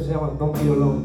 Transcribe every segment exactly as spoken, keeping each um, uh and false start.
se llama Don't Be Alone.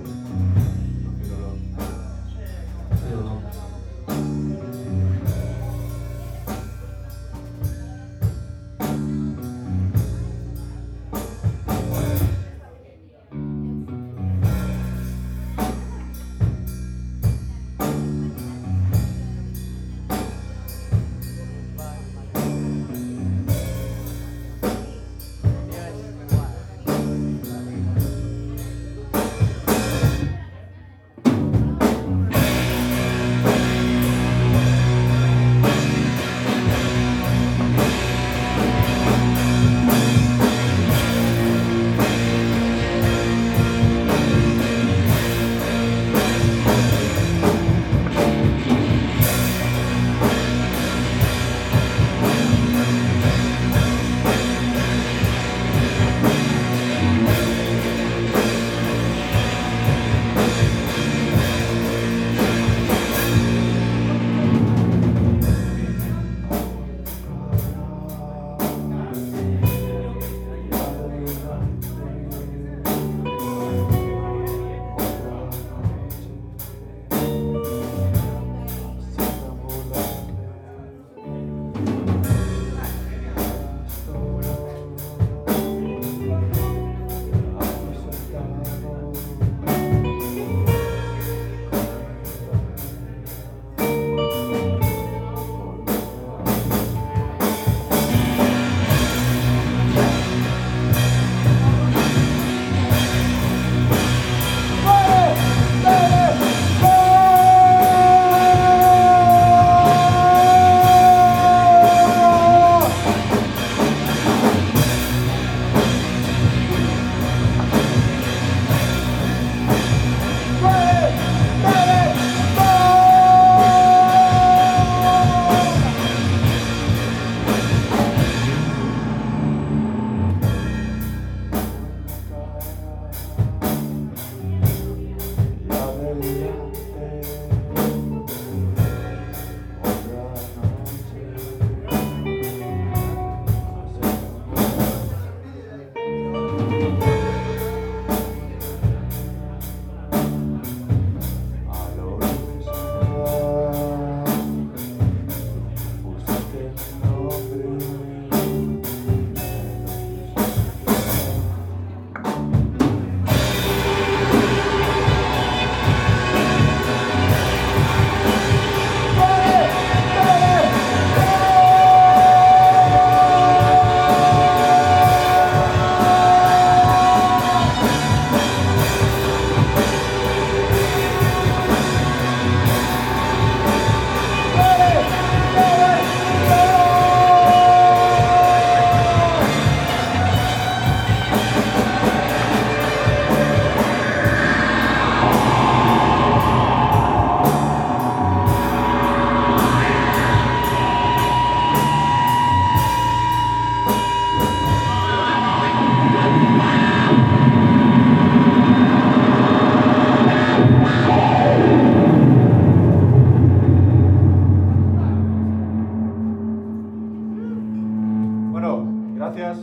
Gracias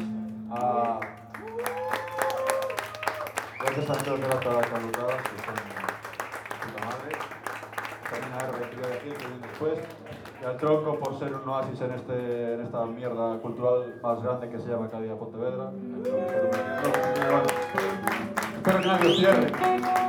a, gracias a todos de las palabras salutadas, que son puta madre. También a R, que viene aquí, que viene después. Y al Tronco por ser un oasis en, este, en esta mierda cultural más grande que se llama Cádiz Pontevedra. Espero que nadie os cierre.